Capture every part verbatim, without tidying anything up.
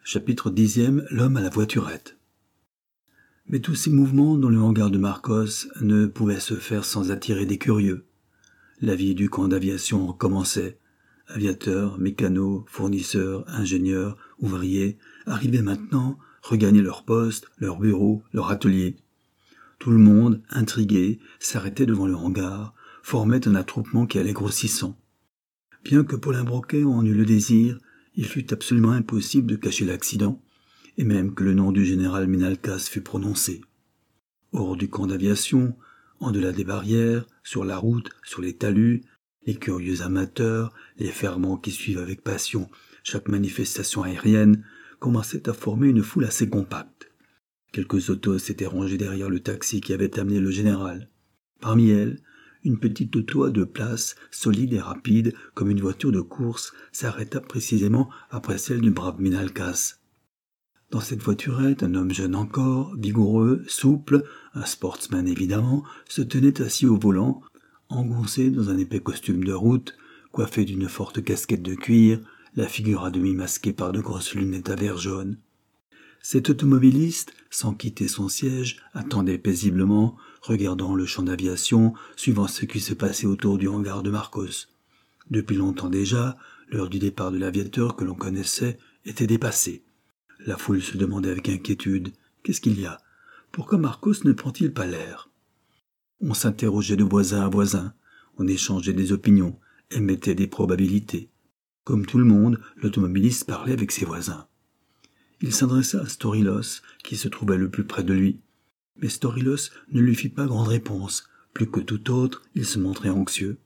Chapitre dixième. L'homme à la voiturette. Mais tous ces mouvements dans le hangar de Marcos ne pouvaient se faire sans attirer des curieux. La vie du camp d'aviation commençait. Aviateurs, mécanos, fournisseurs, ingénieurs, ouvriers arrivaient maintenant, regagnaient leur poste, leur bureau, leur atelier. Tout le monde, intrigué, s'arrêtait devant le hangar, formait un attroupement qui allait grossissant. Bien que Paulin Broquet en eût le désir, il fut absolument impossible de cacher l'accident, et même que le nom du général Minalcas fût prononcé. Hors du camp d'aviation, en delà des barrières, sur la route, sur les talus, les curieux amateurs, les fervents qui suivent avec passion chaque manifestation aérienne, commençaient à former une foule assez compacte. Quelques autos s'étaient rangées derrière le taxi qui avait amené le général. Parmi elles, une petite auto à deux places, solide et rapide, comme une voiture de course, s'arrêta précisément après celle du brave Minalcas. Dans cette voiturette, un homme jeune encore, vigoureux, souple, un sportsman évidemment, se tenait assis au volant, engoncé dans un épais costume de route, coiffé d'une forte casquette de cuir, la figure à demi masquée par de grosses lunettes à verre jaune. Cet automobiliste, sans quitter son siège, attendait paisiblement, regardant le champ d'aviation, suivant ce qui se passait autour du hangar de Marcos. Depuis longtemps déjà, l'heure du départ de l'aviateur que l'on connaissait était dépassée. La foule se demandait avec inquiétude « Qu'est-ce qu'il y a ? Pourquoi Marcos ne prend-il pas l'air ?» On s'interrogeait de voisin à voisin, on échangeait des opinions, émettait des probabilités. Comme tout le monde, l'automobiliste parlait avec ses voisins. Il s'adressa à Storilos, qui se trouvait le plus près de lui. Mais Storilos ne lui fit pas grande réponse. Plus que tout autre, il se montrait anxieux.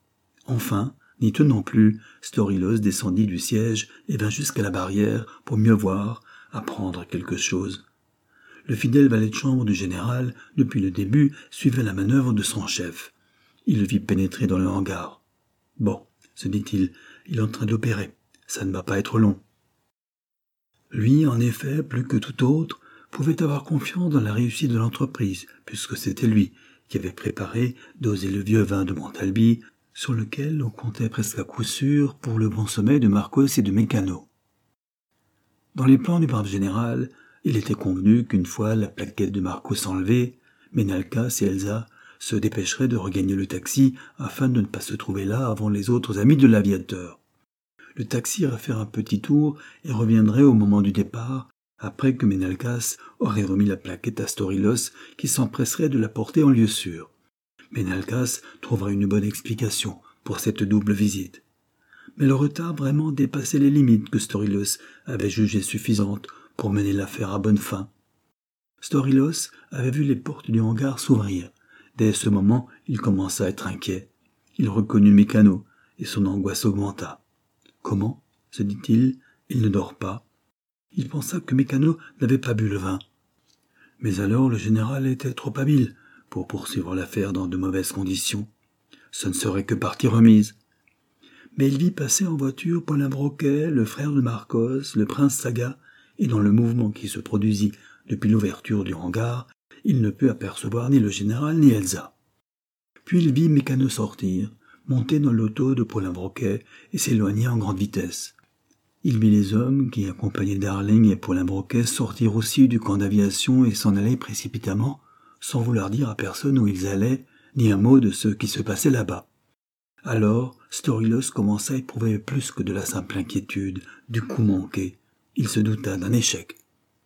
Enfin, n'y tenant plus, Storilos descendit du siège et vint jusqu'à la barrière pour mieux voir, apprendre quelque chose. Le fidèle valet de chambre du général, depuis le début, suivait la manœuvre de son chef. Il le vit pénétrer dans le hangar. « Bon, se dit-il, il est en train d'opérer. Ça ne va pas être long. » Lui, en effet, plus que tout autre, pouvait avoir confiance dans la réussite de l'entreprise, puisque c'était lui qui avait préparé, dosé le vieux vin de Montalbi, sur lequel on comptait presque à coup sûr pour le bon sommet de Marcos et de Mécano. Dans les plans du brave général, il était convenu qu'une fois la plaquette de Marcos enlevée, Minalcas et Elsa se dépêcheraient de regagner le taxi afin de ne pas se trouver là avant les autres amis de l'aviateur. Le taxi irait faire un petit tour et reviendrait au moment du départ, après que Minalcas aurait remis la plaquette à Storilos qui s'empresserait de la porter en lieu sûr. Minalcas trouverait une bonne explication pour cette double visite. Mais le retard vraiment dépassait les limites que Storilos avait jugées suffisantes pour mener l'affaire à bonne fin. Storilos avait vu les portes du hangar s'ouvrir. Dès ce moment, il commença à être inquiet. Il reconnut Mécano et son angoisse augmenta. Comment, se dit-il, il ne dort pas. Il pensa que Mécano n'avait pas bu le vin. Mais alors le général était trop habile pour poursuivre l'affaire dans de mauvaises conditions. Ce ne serait que partie remise. Mais il vit passer en voiture Paulin Broquet, le frère de Marcos, le prince Saga, et dans le mouvement qui se produisit depuis l'ouverture du hangar, il ne put apercevoir ni le général ni Elsa. Puis il vit Mécano sortir, monter dans l'auto de Paulin Broquet et s'éloigner en grande vitesse. Il vit les hommes qui, accompagnés Darling et Paulin Broquet, sortir aussi du camp d'aviation et s'en aller précipitamment, sans vouloir dire à personne où ils allaient, ni un mot de ce qui se passait là-bas. Alors, Storilos commença à éprouver plus que de la simple inquiétude, du coup manqué. Il se douta d'un échec.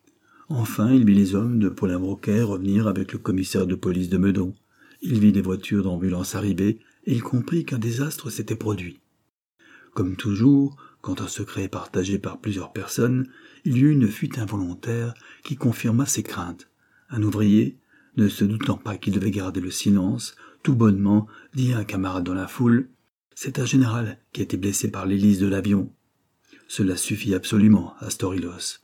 Enfin, il vit les hommes de Paulin Broquet revenir avec le commissaire de police de Meudon. Il vit des voitures d'ambulance arriver, et il comprit qu'un désastre s'était produit. Comme toujours, quand un secret est partagé par plusieurs personnes, il y eut une fuite involontaire qui confirma ses craintes. Un ouvrier, ne se doutant pas qu'il devait garder le silence, tout bonnement dit à un camarade dans la foule « C'est un général qui a été blessé par l'hélice de l'avion. » Cela suffit absolument à Storilos.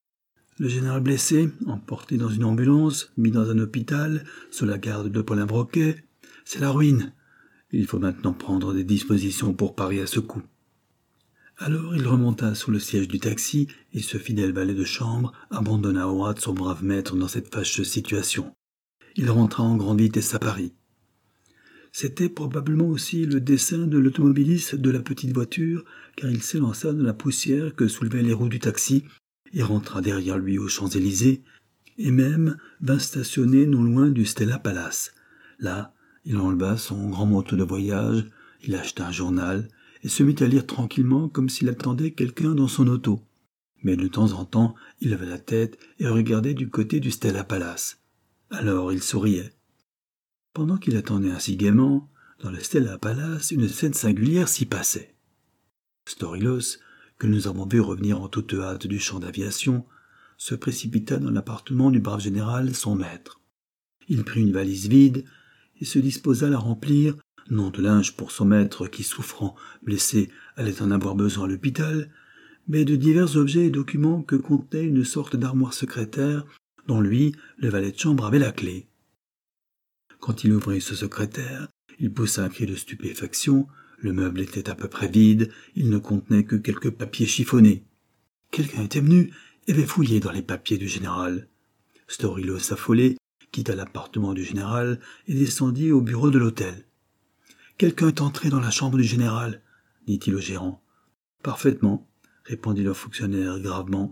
Le général blessé, emporté dans une ambulance, mis dans un hôpital, sous la garde de Paulin Broquet, c'est la ruine. Il faut maintenant prendre des dispositions pour parer à ce coup. Alors il remonta sous le siège du taxi et ce fidèle valet de chambre abandonna au hâte son brave maître dans cette fâcheuse situation. Il rentra en grande vitesse à Paris. C'était probablement aussi le dessein de l'automobiliste de la petite voiture, car il s'élança dans la poussière que soulevaient les roues du taxi et rentra derrière lui aux Champs-Élysées, et même vint stationner non loin du Stella Palace. Là, il enleva son grand manteau de voyage, il acheta un journal, et se mit à lire tranquillement comme s'il attendait quelqu'un dans son auto. Mais de temps en temps, il levait la tête et regardait du côté du Stella Palace. Alors il souriait. Pendant qu'il attendait ainsi gaiement, dans le Stella Palace, une scène singulière s'y passait. Storilos, que nous avons vu revenir en toute hâte du champ d'aviation, se précipita dans l'appartement du brave général, son maître. Il prit une valise vide et se disposa à la remplir, non de linge pour son maître qui, souffrant, blessé, allait en avoir besoin à l'hôpital, mais de divers objets et documents que contenait une sorte d'armoire secrétaire dont lui, le valet de chambre, avait la clé. Quand il ouvrit ce secrétaire, il poussa un cri de stupéfaction. Le meuble était à peu près vide, il ne contenait que quelques papiers chiffonnés. Quelqu'un était venu et avait fouillé dans les papiers du général. Storilos, affolé, quitta l'appartement du général et descendit au bureau de l'hôtel. « Quelqu'un est entré dans la chambre du général, » dit-il au gérant. « Parfaitement, » répondit le fonctionnaire gravement.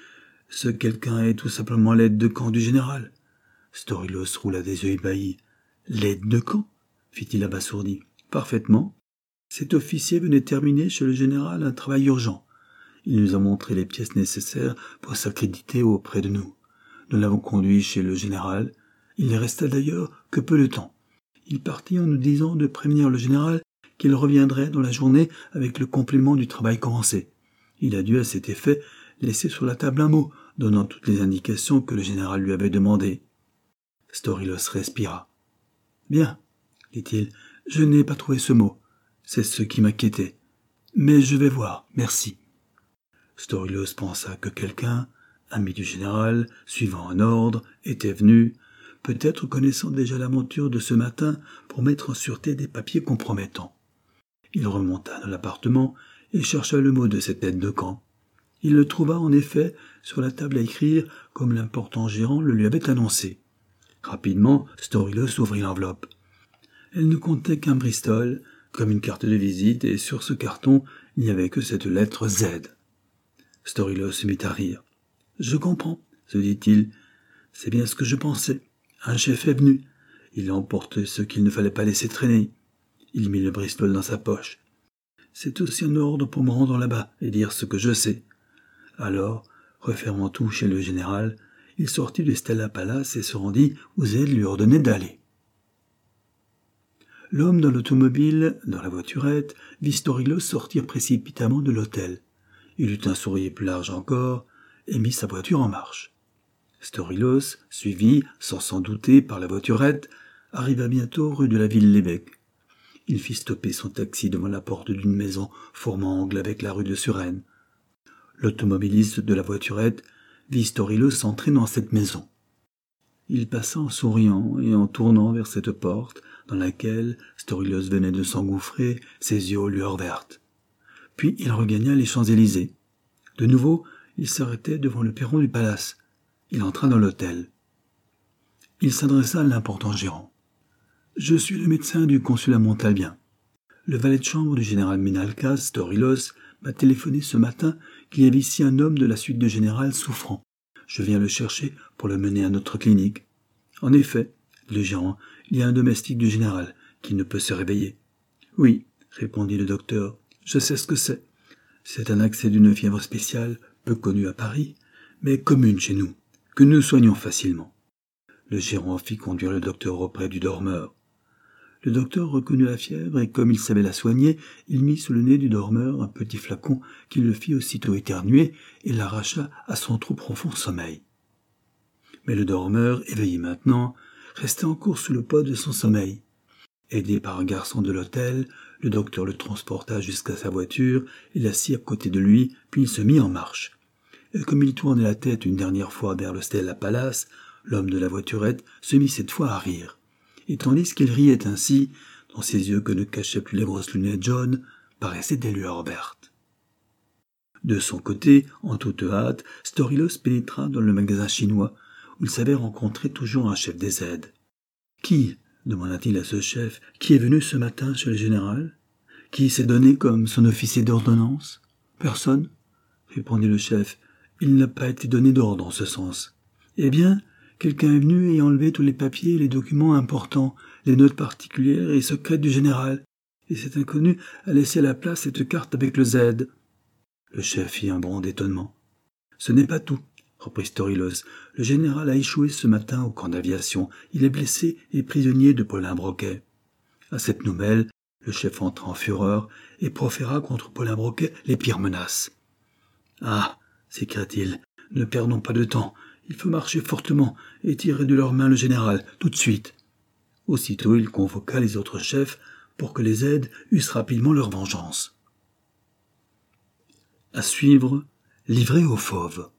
« Ce quelqu'un est tout simplement l'aide de camp du général. » Storilos roula des yeux ébahis. « L'aide de camp ?» fit-il abasourdi. « Parfaitement. Cet officier venait terminer chez le général un travail urgent. Il nous a montré les pièces nécessaires pour s'accréditer auprès de nous. Nous l'avons conduit chez le général. Il ne resta d'ailleurs que peu de temps. Il partit en nous disant de prévenir le général qu'il reviendrait dans la journée avec le complément du travail commencé. Il a dû à cet effet laisser sur la table un mot, donnant toutes les indications que le général lui avait demandées. » Storilos respira. « Bien, dit-il, je n'ai pas trouvé ce mot. C'est ce qui m'inquiétait. Mais je vais voir, merci. » Storilos pensa que quelqu'un, ami du général, suivant un ordre, était venu, peut-être connaissant déjà l'aventure de ce matin, pour mettre en sûreté des papiers compromettants. Il remonta dans l'appartement et chercha le mot de cette aide de camp. Il le trouva en effet sur la table à écrire, comme l'important gérant le lui avait annoncé. Rapidement, Storilos ouvrit l'enveloppe. Elle ne contenait qu'un Bristol, comme une carte de visite, et sur ce carton, il n'y avait que cette lettre Z. Storilos se mit à rire. « Je comprends, » se dit-il. « C'est bien ce que je pensais. Un chef est venu. Il a emporté ce qu'il ne fallait pas laisser traîner. » Il mit le Bristol dans sa poche. « C'est aussi un ordre pour me rendre là-bas et dire ce que je sais. » Alors, refermant tout chez le général, il sortit du Stella Palace et se rendit où Z lui ordonnait d'aller. L'homme dans l'automobile, dans la voiturette, vit Storilos sortir précipitamment de l'hôtel. Il eut un sourire plus large encore et mit sa voiture en marche. Storilos, suivi, sans s'en douter, par la voiturette, arriva bientôt rue de la Ville-l'Évêque. Il fit stopper son taxi devant la porte d'une maison formant angle avec la rue de Suresnes. L'automobiliste de la voiturette vit Storilos entrer dans cette maison. Il passa en souriant et en tournant vers cette porte dans laquelle Storilos venait de s'engouffrer, ses yeux aux lueurs vertes. Puis il regagna les Champs-Élysées. De nouveau, il s'arrêtait devant le perron du palace. Il entra dans l'hôtel. Il s'adressa à l'important gérant. « Je suis le médecin du consulat Montalbien. Le valet de chambre du général Minalcas, Storilos, m'a téléphoné ce matin qu'il y avait ici un homme de la suite du général souffrant. Je viens le chercher pour le mener à notre clinique. » En effet, dit le gérant, il y a un domestique du général qui ne peut se réveiller. « Oui, » répondit le docteur, « je sais ce que c'est. C'est un accès d'une fièvre spéciale, peu connue à Paris, mais commune chez nous, que nous soignons facilement. » Le gérant fit conduire le docteur auprès du dormeur. Le docteur reconnut la fièvre et, comme il savait la soigner, il mit sous le nez du dormeur un petit flacon qui le fit aussitôt éternuer et l'arracha à son trop profond sommeil. Mais le dormeur, éveillé maintenant, restait encore sous le poids de son sommeil. Aidé par un garçon de l'hôtel, le docteur le transporta jusqu'à sa voiture et l'assit à côté de lui, puis il se mit en marche. Et comme il tournait la tête une dernière fois vers le Stella Palace, l'homme de la voiturette se mit cette fois à rire. Et tandis qu'il riait ainsi, dans ses yeux que ne cachaient plus les grosses lunettes jaunes, paraissaient des lueurs vertes. De son côté, en toute hâte, Storilos pénétra dans le magasin chinois, où il savait rencontrer toujours un chef des aides. « Qui ?» demanda-t-il à ce chef. « Qui est venu ce matin chez le général? Qui s'est donné comme son officier d'ordonnance ?»« Personne, » répondit le chef. il n'a pas été donné d'ordre en ce sens. Eh bien, quelqu'un est venu et a enlevé tous les papiers et les documents importants, les notes particulières et secrètes du général, et cet inconnu a laissé à la place cette carte avec le Z. Le chef fit un bond d'étonnement. Ce n'est pas tout, reprit Storilos. Le général a échoué ce matin au camp d'aviation. Il est blessé et prisonnier de Paulin Broquet. À cette nouvelle, le chef entra en fureur et proféra contre Paulin Broquet les pires menaces. « Ah !» s'écria-t-il, « ne perdons pas de temps. Il faut marcher fortement et tirer de leurs mains le général, tout de suite. » Aussitôt, il convoqua les autres chefs pour que les aides eussent rapidement leur vengeance. À suivre, livré aux fauves.